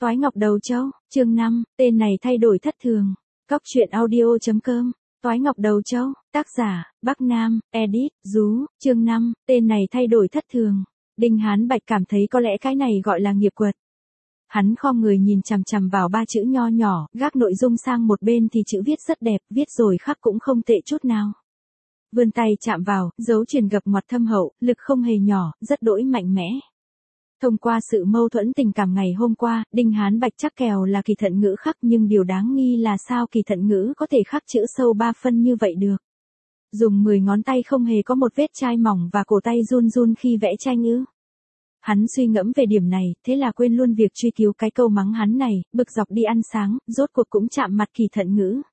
Toái ngọc đầu trâu, chương 5, tên này thay đổi thất thường. Cóc truyện audio.com. Toái ngọc đầu trâu, tác giả, Bắc Nam, edit, Dú, chương 5, tên này thay đổi thất thường. Đinh Hán Bạch cảm thấy có lẽ cái này gọi là nghiệp quật. Hắn khom người nhìn chằm chằm vào ba chữ nho nhỏ, gác nội dung sang một bên thì chữ viết rất đẹp, viết rồi khắc cũng không tệ chút nào. Vươn tay chạm vào, dấu truyền gập ngoặt thâm hậu, lực không hề nhỏ, rất đỗi mạnh mẽ. Thông qua sự mâu thuẫn tình cảm ngày hôm qua, Đinh Hán Bạch chắc kèo là Kỳ Thận Ngữ khắc, nhưng điều đáng nghi là sao Kỳ Thận Ngữ có thể khắc chữ sâu 3 phân như vậy được. Dùng 10 ngón tay không hề có một vết chai mỏng và cổ tay run run khi vẽ tranh ư. Hắn suy ngẫm về điểm này, thế là quên luôn việc truy cứu cái câu mắng hắn này, bực dọc đi ăn sáng, rốt cuộc cũng chạm mặt Kỳ Thận Ngữ.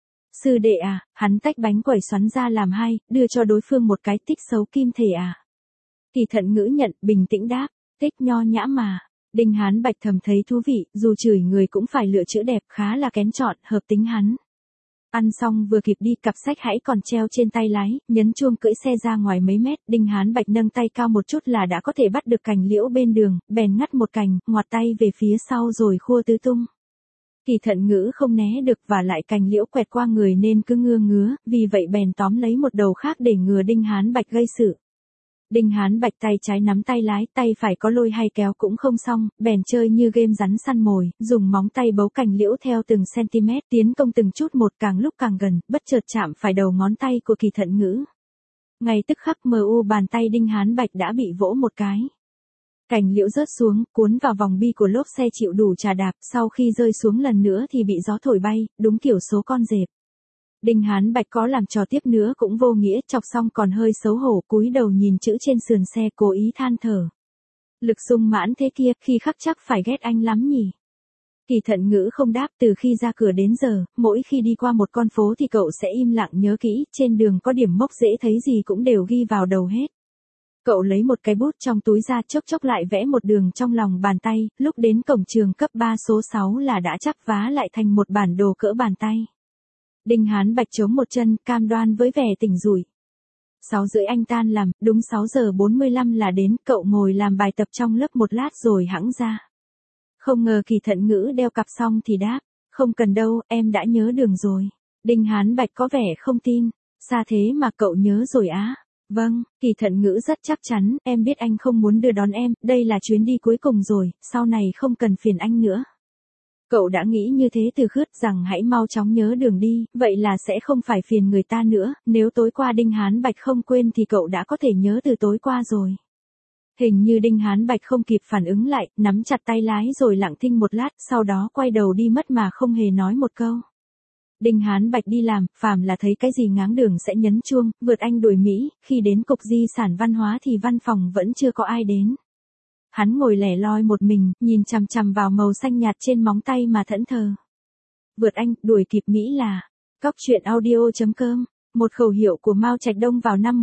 Sư đệ à, hắn tách bánh quẩy xoắn ra làm hai, đưa cho đối phương một cái tích xấu kim thể à. Kỳ Thận Ngữ nhận, bình tĩnh đáp, tích nho nhã mà. Đinh Hán Bạch thầm thấy thú vị, dù chửi người cũng phải lựa chữ đẹp, khá là kén chọn, hợp tính hắn. Ăn xong vừa kịp đi, cặp sách hãy còn treo trên tay lái, nhấn chuông cưỡi xe ra ngoài mấy mét, Đinh Hán Bạch nâng tay cao một chút là đã có thể bắt được cành liễu bên đường, bèn ngắt một cành, ngoặt tay về phía sau rồi khua tứ tung. Kỳ Thận Ngữ không né được và lại cành liễu quẹt qua người nên cứ ngứa, vì vậy bèn tóm lấy một đầu khác để ngừa Đinh Hán Bạch gây sự. Đinh Hán Bạch tay trái nắm tay lái, tay phải có lôi hay kéo cũng không xong, bèn chơi như game rắn săn mồi, dùng móng tay bấu cành liễu theo từng cm, tiến công từng chút một, càng lúc càng gần, bất chợt chạm phải đầu ngón tay của Kỳ Thận Ngữ. Ngay tức khắc bàn tay Đinh Hán Bạch đã bị vỗ một cái. Cành liễu rớt xuống, cuốn vào vòng bi của lốp xe chịu đủ trà đạp, sau khi rơi xuống lần nữa thì bị gió thổi bay, đúng kiểu số con dẹp. Đinh Hán Bạch có làm trò tiếp nữa cũng vô nghĩa, chọc xong còn hơi xấu hổ, cúi đầu nhìn chữ trên sườn xe, cố ý than thở. Lực sung mãn thế kia, khi khắc chắc phải ghét anh lắm nhỉ. Kỳ Thận Ngữ không đáp, từ khi ra cửa đến giờ, mỗi khi đi qua một con phố thì cậu sẽ im lặng nhớ kỹ, trên đường có điểm mốc dễ thấy gì cũng đều ghi vào đầu hết. Cậu lấy một cái bút trong túi ra, chốc lại vẽ một đường trong lòng bàn tay, lúc đến cổng trường cấp 3 số 6 là đã chắp vá lại thành một bản đồ cỡ bàn tay. Đinh Hán Bạch chống một chân, cam đoan với vẻ tỉnh rủi. 6:30 anh tan làm, đúng 6:45 là đến, cậu ngồi làm bài tập trong lớp một lát rồi hẵng ra. Không ngờ Kỳ Thận Ngữ đeo cặp xong thì đáp, không cần đâu, em đã nhớ đường rồi. Đinh Hán Bạch có vẻ không tin, xa thế mà cậu nhớ rồi á. Vâng, Kỳ Thận Ngữ rất chắc chắn, em biết anh không muốn đưa đón em, đây là chuyến đi cuối cùng rồi, sau này không cần phiền anh nữa. Cậu đã nghĩ như thế từ khứt, rằng hãy mau chóng nhớ đường đi, vậy là sẽ không phải phiền người ta nữa, nếu tối qua Đinh Hán Bạch không quên thì cậu đã có thể nhớ từ tối qua rồi. Hình như Đinh Hán Bạch không kịp phản ứng lại, nắm chặt tay lái rồi lặng thinh một lát, sau đó quay đầu đi mất mà không hề nói một câu. Đinh Hán Bạch đi làm, phàm là thấy cái gì ngáng đường sẽ nhấn chuông, vượt Anh đuổi Mỹ, khi đến Cục Di sản Văn hóa thì văn phòng vẫn chưa có ai đến. Hắn ngồi lẻ loi một mình, nhìn chằm chằm vào màu xanh nhạt trên móng tay mà thẫn thờ. Vượt Anh, đuổi kịp Mỹ là Cóc truyện audio.com, một khẩu hiệu của Mao Trạch Đông vào năm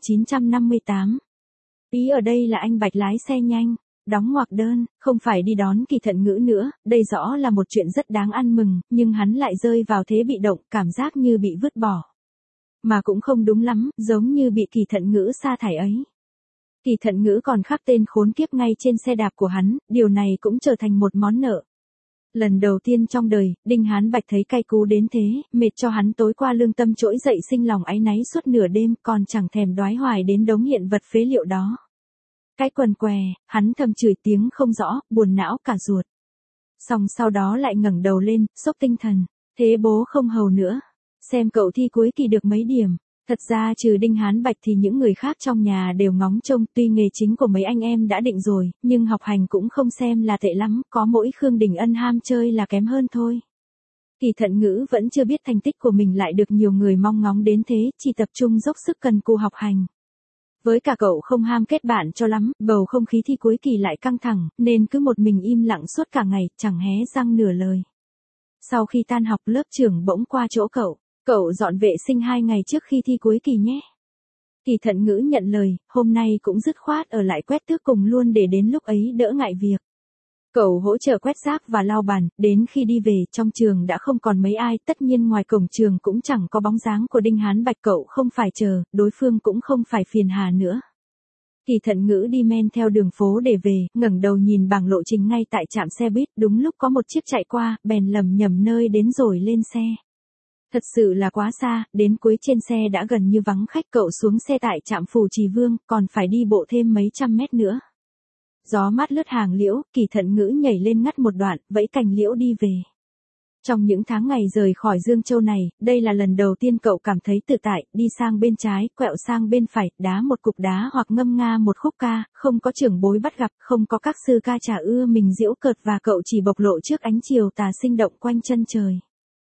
1958. Ý ở đây là anh Bạch lái xe nhanh, đóng ngoặc đơn, không phải đi đón Kỳ Thận Ngữ nữa, đây rõ là một chuyện rất đáng ăn mừng, nhưng hắn lại rơi vào thế bị động, cảm giác như bị vứt bỏ. Mà cũng không đúng lắm, giống như bị Kỳ Thận Ngữ sa thải ấy. Kỳ Thận Ngữ còn khắc tên khốn kiếp ngay trên xe đạp của hắn, điều này cũng trở thành một món nợ. Lần đầu tiên trong đời, Đinh Hán Bạch thấy cay cú đến thế, mệt cho hắn tối qua lương tâm trỗi dậy sinh lòng áy náy suốt nửa đêm, còn chẳng thèm đoái hoài đến đống hiện vật phế liệu đó. Cái quần què, hắn thầm chửi tiếng không rõ, buồn não cả ruột. Xong sau đó lại ngẩng đầu lên, xốc tinh thần, thế bố không hầu nữa. Xem cậu thi cuối kỳ được mấy điểm. Thật ra trừ Đinh Hán Bạch thì những người khác trong nhà đều ngóng trông, tuy nghề chính của mấy anh em đã định rồi, nhưng học hành cũng không xem là tệ lắm, có mỗi Khương Đình Ân ham chơi là kém hơn thôi. Kỳ Thận Ngữ vẫn chưa biết thành tích của mình lại được nhiều người mong ngóng đến thế, chỉ tập trung dốc sức cần cù học hành. Với cả cậu không ham kết bạn cho lắm, bầu không khí thi cuối kỳ lại căng thẳng, nên cứ một mình im lặng suốt cả ngày, chẳng hé răng nửa lời. Sau khi tan học, lớp trưởng bỗng qua chỗ cậu dọn vệ sinh 2 ngày trước khi thi cuối kỳ nhé. Kỳ Thận Ngữ nhận lời, hôm nay cũng dứt khoát ở lại quét tước cùng luôn để đến lúc ấy đỡ ngại việc. Cậu hỗ trợ quét rác và lau bàn, đến khi đi về trong trường đã không còn mấy ai, tất nhiên ngoài cổng trường cũng chẳng có bóng dáng của Đinh Hán Bạch, cậu không phải chờ, đối phương cũng không phải phiền hà nữa. Kỳ Thận Ngữ đi men theo đường phố để về, ngẩng đầu nhìn bảng lộ trình ngay tại trạm xe buýt, đúng lúc có một chiếc chạy qua, bèn lầm nhầm nơi đến rồi lên xe. Thật sự là quá xa, đến cuối trên xe đã gần như vắng khách, cậu xuống xe tại trạm Phù Trì Vương, còn phải đi bộ thêm mấy trăm mét nữa. Gió mát lướt hàng liễu, Kỳ Thận Ngữ nhảy lên ngắt một đoạn, vẫy cành liễu đi về. Trong những tháng ngày rời khỏi Dương Châu này, đây là lần đầu tiên cậu cảm thấy tự tại, đi sang bên trái, quẹo sang bên phải, đá một cục đá hoặc ngâm nga một khúc ca, không có trưởng bối bắt gặp, không có các sư ca trà ưa mình giễu cợt và cậu chỉ bộc lộ trước ánh chiều tà sinh động quanh chân trời.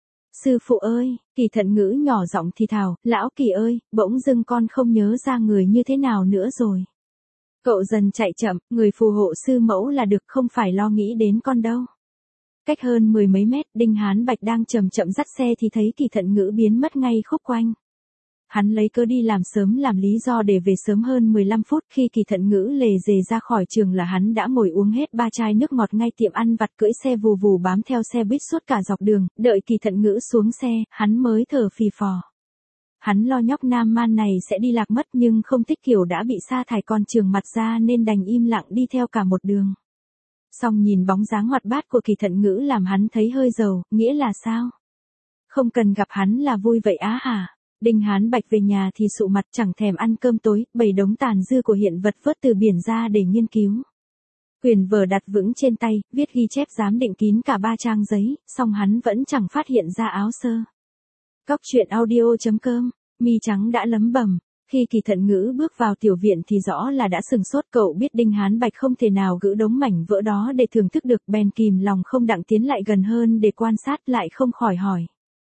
Sư phụ ơi, Kỳ Thận Ngữ nhỏ giọng thì thào, lão Kỳ ơi, bỗng dưng con không nhớ ra người như thế nào nữa rồi. Cậu dần chạy chậm, người phù hộ sư mẫu là được, không phải lo nghĩ đến con đâu. Cách hơn 10 mấy mét, Đinh Hán Bạch đang chậm chậm dắt xe thì thấy Kỳ Thận Ngữ biến mất ngay khúc quanh. Hắn lấy cớ đi làm sớm làm lý do để về sớm hơn 15 phút, khi Kỳ Thận Ngữ lề dề ra khỏi trường là hắn đã ngồi uống hết 3 chai nước ngọt ngay tiệm ăn vặt, cưỡi xe vù vù bám theo xe buýt suốt cả dọc đường, đợi Kỳ Thận Ngữ xuống xe, hắn mới thở phì phò. Hắn lo nhóc nam man này sẽ đi lạc mất nhưng không thích kiểu đã bị sa thải con trường mặt ra nên đành im lặng đi theo cả một đường. Xong nhìn bóng dáng hoạt bát của Kỳ Thận Ngữ làm hắn thấy hơi giàu, nghĩa là sao? Không cần gặp hắn là vui vậy á hả? Đinh Hán Bạch về nhà thì sụ mặt chẳng thèm ăn cơm tối, bày đống tàn dư của hiện vật vớt từ biển ra để nghiên cứu. Quyển vở đặt vững trên tay, viết ghi chép giám định kín cả 3 trang giấy, song hắn vẫn chẳng phát hiện ra áo sơ. Cóc truyện audio.com, mi trắng đã lấm bầm. Khi Kỳ Thận Ngữ bước vào tiểu viện thì rõ là đã sừng sốt, cậu biết Đinh Hán Bạch không thể nào gỡ đống mảnh vỡ đó để thưởng thức được, bèn kìm lòng không đặng tiến lại gần hơn để quan sát, lại không khỏi hỏi.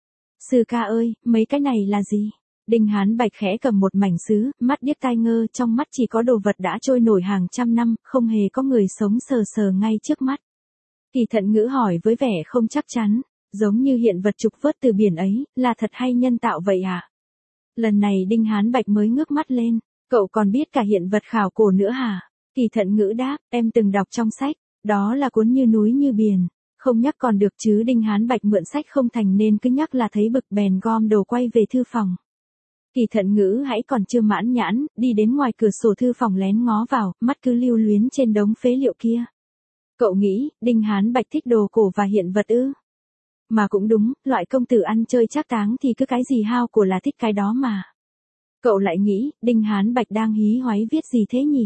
Sư ca ơi, mấy cái này là gì? Đinh Hán Bạch khẽ cầm một mảnh sứ, mắt điếc tai ngơ, trong mắt chỉ có đồ vật đã trôi nổi hàng trăm năm, không hề có người sống sờ sờ ngay trước mắt. Kỳ Thận Ngữ hỏi với vẻ không chắc chắn, giống như hiện vật trục vớt từ biển ấy, là thật hay nhân tạo vậy à? Lần này Đinh Hán Bạch mới ngước mắt lên, cậu còn biết cả hiện vật khảo cổ nữa hả? Kỳ Thận Ngữ đáp, em từng đọc trong sách, đó là cuốn Như Núi Như Biển, không nhắc còn được chứ. Đinh Hán Bạch mượn sách không thành nên cứ nhắc là thấy bực, bèn gom đồ quay về thư phòng. Kỳ Thận Ngữ hãy còn chưa mãn nhãn, đi đến ngoài cửa sổ thư phòng lén ngó vào, mắt cứ lưu luyến trên đống phế liệu kia. Cậu nghĩ, Đinh Hán Bạch thích đồ cổ và hiện vật ư? Mà cũng đúng, loại công tử ăn chơi trác táng thì cứ cái gì hao của là thích cái đó mà. Cậu lại nghĩ, Đinh Hán Bạch đang hí hoáy viết gì thế nhỉ?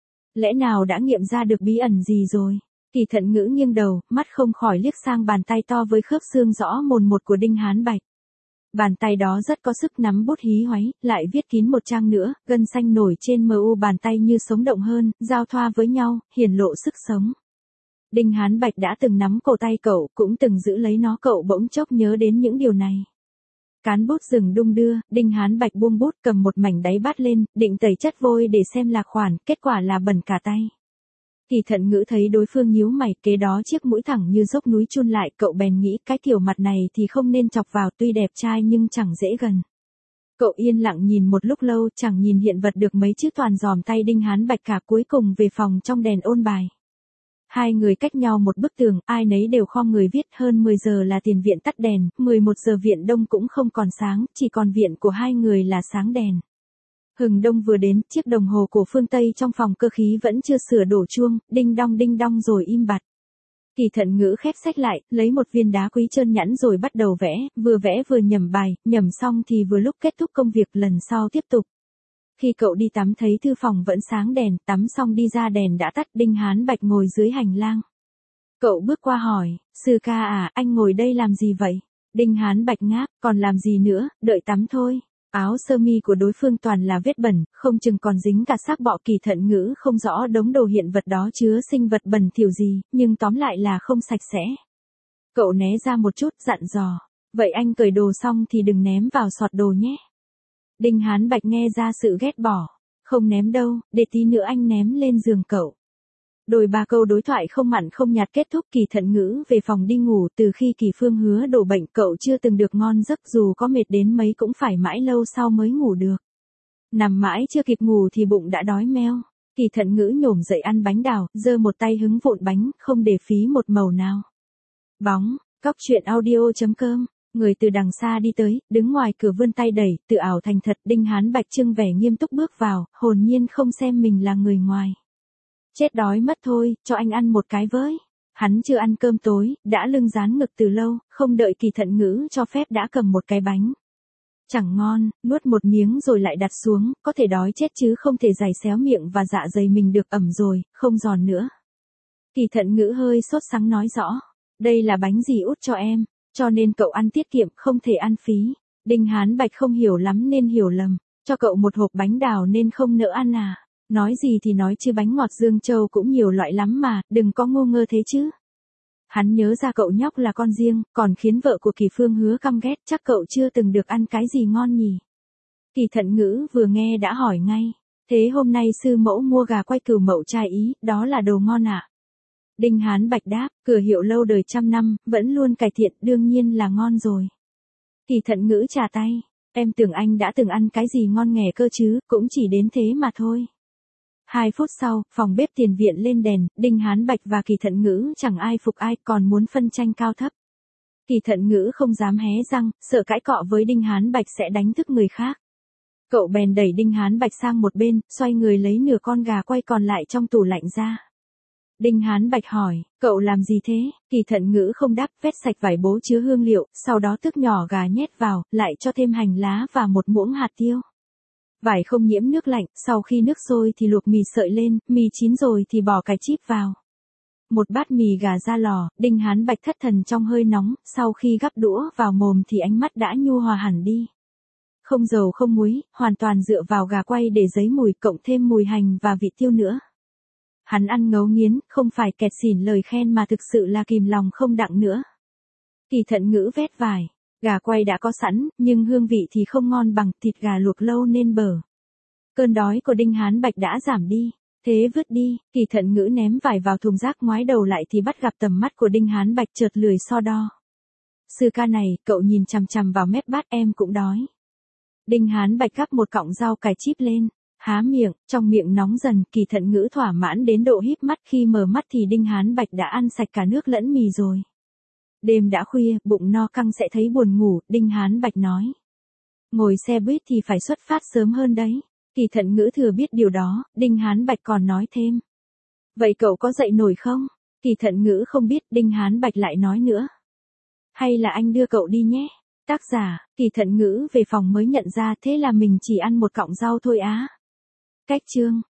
Lẽ nào đã nghiệm ra được bí ẩn gì rồi? Kỳ Thận Ngữ nghiêng đầu, mắt không khỏi liếc sang bàn tay to với khớp xương rõ mồn một của Đinh Hán Bạch. Bàn tay đó rất có sức nắm bút hí hoáy, lại viết kín một trang nữa, gân xanh nổi trên mu bàn tay như sống động hơn, giao thoa với nhau, hiển lộ sức sống. Đinh Hán Bạch đã từng nắm cổ tay cậu, cũng từng giữ lấy nó, cậu bỗng chốc nhớ đến những điều này. Cán bút dừng đung đưa, Đinh Hán Bạch buông bút, cầm một mảnh đáy bát lên, định tẩy chất vôi để xem lạc khoản, kết quả là bẩn cả tay. Kỳ Thận Ngữ thấy đối phương nhíu mày, kế đó chiếc mũi thẳng như dốc núi chun lại, cậu bèn nghĩ cái kiểu mặt này thì không nên chọc vào, tuy đẹp trai nhưng chẳng dễ gần. Cậu yên lặng nhìn một lúc lâu, chẳng nhìn hiện vật được mấy chứ toàn dòm tay Đinh Hán Bạch cả, cuối cùng về phòng trong đèn ôn bài. Hai người cách nhau một bức tường, ai nấy đều khom người viết. Hơn 10 giờ là tiền viện tắt đèn, 11 giờ viện đông cũng không còn sáng, chỉ còn viện của hai người là sáng đèn. Hừng đông vừa đến, chiếc đồng hồ cổ phương Tây trong phòng cơ khí vẫn chưa sửa đổ chuông, đinh đong rồi im bặt. Kỳ Thận Ngữ khép sách lại, lấy một viên đá quý trơn nhẵn rồi bắt đầu vẽ vừa nhẩm bài, nhẩm xong thì vừa lúc kết thúc công việc, lần sau tiếp tục. Khi cậu đi tắm thấy thư phòng vẫn sáng đèn, tắm xong đi ra đèn đã tắt. Đinh Hán Bạch ngồi dưới hành lang. Cậu bước qua hỏi, sư ca à, anh ngồi đây làm gì vậy? Đinh Hán Bạch ngáp, còn làm gì nữa, đợi tắm thôi. Áo sơ mi của đối phương toàn là vết bẩn, không chừng còn dính cả xác bọ. Kỳ Thận Ngữ không rõ đống đồ hiện vật đó chứa sinh vật bẩn thỉu gì, nhưng tóm lại là không sạch sẽ. Cậu né ra một chút, dặn dò, vậy anh cởi đồ xong thì đừng ném vào sọt đồ nhé. Đinh Hán Bạch nghe ra sự ghét bỏ, không ném đâu, để tí nữa anh ném lên giường cậu. Đôi ba câu đối thoại không mặn không nhạt kết thúc. Kỳ Thận Ngữ về phòng đi ngủ, từ khi Kỳ Phương Hứa đổ bệnh cậu chưa từng được ngon giấc, dù có mệt đến mấy cũng phải mãi lâu sau mới ngủ được. Nằm mãi chưa kịp ngủ thì bụng đã đói meo. Kỳ Thận Ngữ nhổm dậy ăn bánh đào, giơ một tay hứng vụn bánh, không để phí một màu nào. Bóng, cóc truyện audio.com Người từ đằng xa đi tới, đứng ngoài cửa vươn tay đẩy, tự ảo thành thật. Đinh Hán Bạch trưng vẻ nghiêm túc bước vào, hồn nhiên không xem mình là người ngoài. Chết đói mất thôi, cho anh ăn một cái với. Hắn chưa ăn cơm tối, đã lưng dán ngực từ lâu, không đợi Kỳ Thận Ngữ cho phép đã cầm một cái bánh. Chẳng ngon, nuốt một miếng rồi lại đặt xuống, có thể đói chết chứ không thể giày xéo miệng và dạ dày mình được ẩm rồi, không giòn nữa. Kỳ Thận Ngữ hơi sốt sắng nói rõ, đây là bánh dì út cho em, cho nên cậu ăn tiết kiệm, không thể ăn phí. Đinh Hán Bạch không hiểu lắm nên hiểu lầm, cho cậu một hộp bánh đào nên không nỡ ăn à. Nói gì thì nói chứ bánh ngọt Dương Châu cũng nhiều loại lắm mà, đừng có ngu ngơ thế chứ. Hắn nhớ ra cậu nhóc là con riêng, còn khiến vợ của Kỳ Phương Hứa căm ghét, chắc cậu chưa từng được ăn cái gì ngon nhỉ. Kỳ Thận Ngữ vừa nghe đã hỏi ngay, thế hôm nay sư mẫu mua gà quay cừu mậu trai Ý, đó là đồ ngon ạ? Đinh Hán Bạch đáp, cửa hiệu lâu đời trăm năm, vẫn luôn cải thiện, đương nhiên là ngon rồi. Kỳ Thận Ngữ chà tay, em tưởng anh đã từng ăn cái gì ngon nghẻ cơ chứ, cũng chỉ đến thế mà thôi. 2 phút sau, phòng bếp tiền viện lên đèn, Đinh Hán Bạch và Kỳ Thận Ngữ chẳng ai phục ai, còn muốn phân tranh cao thấp. Kỳ Thận Ngữ không dám hé răng, sợ cãi cọ với Đinh Hán Bạch sẽ đánh thức người khác. Cậu bèn đẩy Đinh Hán Bạch sang một bên, xoay người lấy nửa con gà quay còn lại trong tủ lạnh ra. Đinh Hán Bạch hỏi, cậu làm gì thế? Kỳ Thận Ngữ không đáp, vét sạch vải bố chứa hương liệu, sau đó tước nhỏ gà nhét vào, lại cho thêm hành lá và một muỗng hạt tiêu. Vải không nhiễm nước lạnh, sau khi nước sôi thì luộc mì sợi lên, mì chín rồi thì bỏ cải chíp vào. Một bát mì gà ra lò, Đinh Hán Bạch thất thần trong hơi nóng, sau khi gắp đũa vào mồm thì ánh mắt đã nhu hòa hẳn đi. Không dầu không muối, hoàn toàn dựa vào gà quay để dấy mùi, cộng thêm mùi hành và vị tiêu nữa. Hắn ăn ngấu nghiến, không phải kẹt xỉn lời khen mà thực sự là kìm lòng không đặng nữa. Kỳ Thận Ngữ vét vải. Gà quay đã có sẵn, nhưng hương vị thì không ngon bằng thịt gà luộc lâu nên bở. Cơn đói của Đinh Hán Bạch đã giảm đi. Thế vứt đi, Kỳ Thận Ngữ ném vải vào thùng rác, ngoái đầu lại thì bắt gặp tầm mắt của Đinh Hán Bạch chợt lười so đo. Sư ca này, cậu nhìn chằm chằm vào mép bát, em cũng đói. Đinh Hán Bạch gắp một cọng rau cải chíp lên, há miệng, trong miệng nóng dần, Kỳ Thận Ngữ thỏa mãn đến độ híp mắt, khi mở mắt thì Đinh Hán Bạch đã ăn sạch cả nước lẫn mì rồi. Đêm đã khuya, bụng no căng sẽ thấy buồn ngủ, Đinh Hán Bạch nói. Ngồi xe buýt thì phải xuất phát sớm hơn đấy. Kỳ Thận Ngữ thừa biết điều đó, Đinh Hán Bạch còn nói thêm. Vậy cậu có dậy nổi không? Kỳ Thận Ngữ không biết, Đinh Hán Bạch lại nói nữa. Hay là anh đưa cậu đi nhé? Tác giả, Kỳ Thận Ngữ về phòng mới nhận ra thế là mình chỉ ăn một cọng rau thôi á. Cách chương.